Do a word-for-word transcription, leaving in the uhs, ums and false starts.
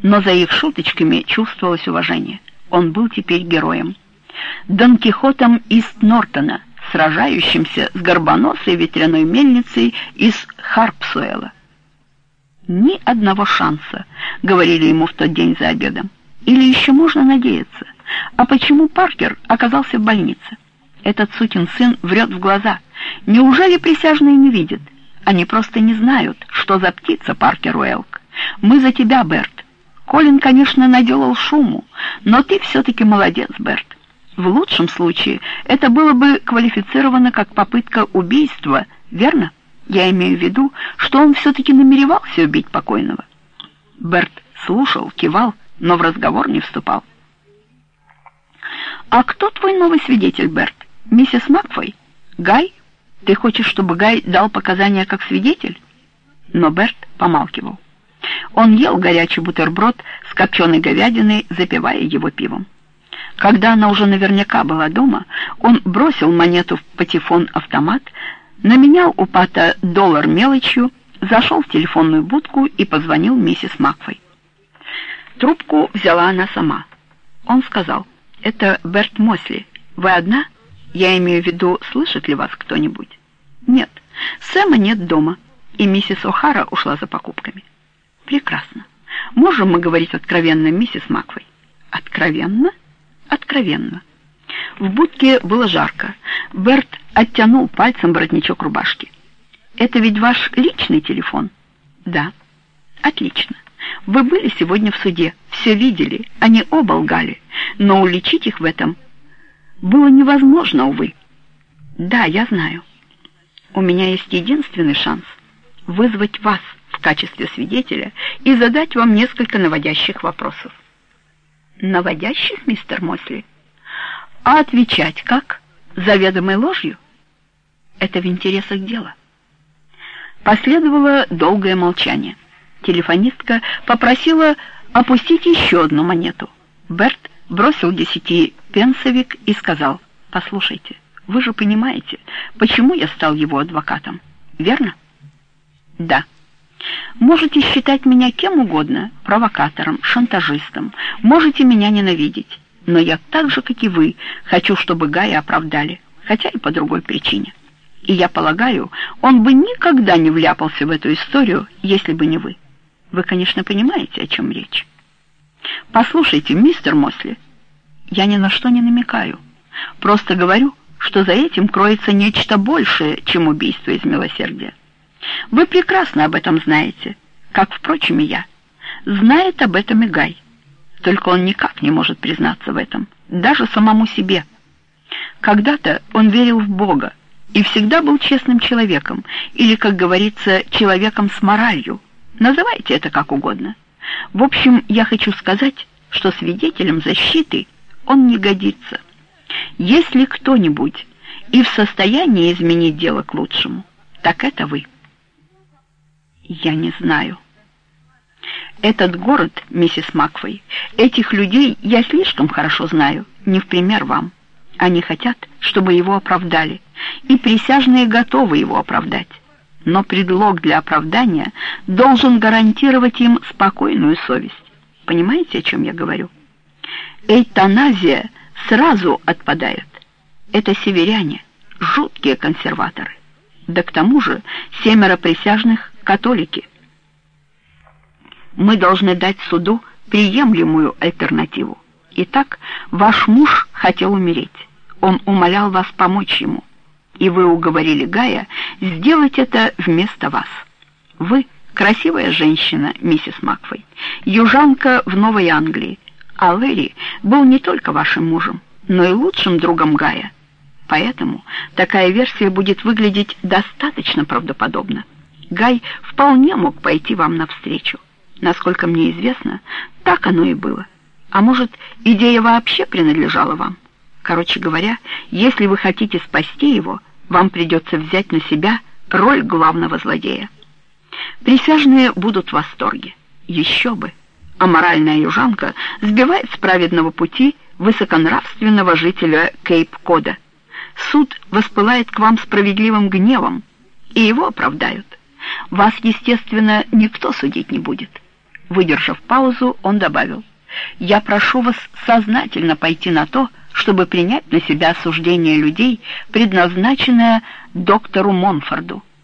но за их шуточками чувствовалось уважение. Он был теперь героем. Дон Кихотом из Нортона, сражающимся с горбоносой ветряной мельницей из Харпсуэла. «Ни одного шанса», — говорили ему в тот день за обедом. «Или еще можно надеяться? А почему Паркер оказался в больнице? Этот сукин сын врет в глаза. Неужели присяжные не видят? Они просто не знают, что за птица Паркер Уэлк. Мы за тебя, Берт. Колин, конечно, наделал шуму, но ты все-таки молодец, Берт. В лучшем случае это было бы квалифицировано как попытка убийства, верно? Я имею в виду, что он все-таки намеревался убить покойного». Берт слушал, кивал, но в разговор не вступал. «А кто твой новый свидетель, Берт? Миссис Макфой? Гай? Ты хочешь, чтобы Гай дал показания как свидетель?» Но Берт помалкивал. Он ел горячий бутерброд с копченой говядиной, запивая его пивом. Когда она уже наверняка была дома, он бросил монету в патефон-автомат, наменял у Пата доллар мелочью, зашел в телефонную будку и позвонил миссис Макфой. Трубку взяла она сама. Он сказал: «Это Берт Мосли. Вы одна? Я имею в виду, слышит ли вас кто-нибудь?» «Нет, Сэма нет дома, и миссис О'Хара ушла за покупками». «Прекрасно. Можем мы говорить откровенно, миссис Макфой?» «Откровенно?» «Откровенно». В будке было жарко. Берт оттянул пальцем воротничок рубашки. «Это ведь ваш личный телефон?» «Да». «Отлично. Вы были сегодня в суде, все видели, они оба лгали, но уличить их в этом было невозможно, увы». «Да, я знаю. У меня есть единственный шанс — вызвать вас в качестве свидетеля и задать вам несколько наводящих вопросов». «Наводящих, мистер Мосли? А отвечать как? Заведомой ложью?» «Это в интересах дела». Последовало долгое молчание. Телефонистка попросила опустить еще одну монету. Берт бросил десятипенсовик и сказал: «Послушайте, вы же понимаете, почему я стал его адвокатом, верно?» «Да». «Можете считать меня кем угодно, провокатором, шантажистом, можете меня ненавидеть, но я так же, как и вы, хочу, чтобы Гая оправдали, хотя и по другой причине. И я полагаю, он бы никогда не вляпался в эту историю, если бы не вы. Вы, конечно, понимаете, о чем речь». «Послушайте, мистер Мосли, я ни на что не намекаю. Просто говорю, что за этим кроется нечто большее, чем убийство из милосердия. Вы прекрасно об этом знаете, как, впрочем, и я. Знает об этом и Гай. Только он никак не может признаться в этом, даже самому себе. Когда-то он верил в Бога и всегда был честным человеком, или, как говорится, человеком с моралью. Называйте это как угодно. В общем, я хочу сказать, что свидетелем защиты он не годится. Если кто-нибудь и в состоянии изменить дело к лучшему, так это вы». «Я не знаю. Этот город, миссис Макфой, этих людей я слишком хорошо знаю, не в пример вам. Они хотят, чтобы его оправдали, и присяжные готовы его оправдать. Но предлог для оправдания должен гарантировать им спокойную совесть. Понимаете, о чем я говорю? Эйтаназия сразу отпадает. Это северяне, жуткие консерваторы. Да к тому же семеро присяжных католики. Мы должны дать суду приемлемую альтернативу. Итак, ваш муж хотел умереть. Он умолял вас помочь ему. И вы уговорили Гая сделать это вместо вас. Вы красивая женщина, миссис Макфой, южанка в Новой Англии, а Лэри был не только вашим мужем, но и лучшим другом Гая. Поэтому такая версия будет выглядеть достаточно правдоподобно. Гай вполне мог пойти вам навстречу. Насколько мне известно, так оно и было. А может, идея вообще принадлежала вам? Короче говоря, если вы хотите спасти его, вам придется взять на себя роль главного злодея. Присяжные будут в восторге. Еще бы. Аморальная южанка сбивает с праведного пути высоконравственного жителя Кейп-Кода. Суд воспылает к вам справедливым гневом, и его оправдают. Вас, естественно, никто судить не будет. Вы Выдержав паузу, он добавил: «Я прошу вас сознательно пойти на то, чтобы принять на себя осуждение людей, предназначенное доктору Монфорду.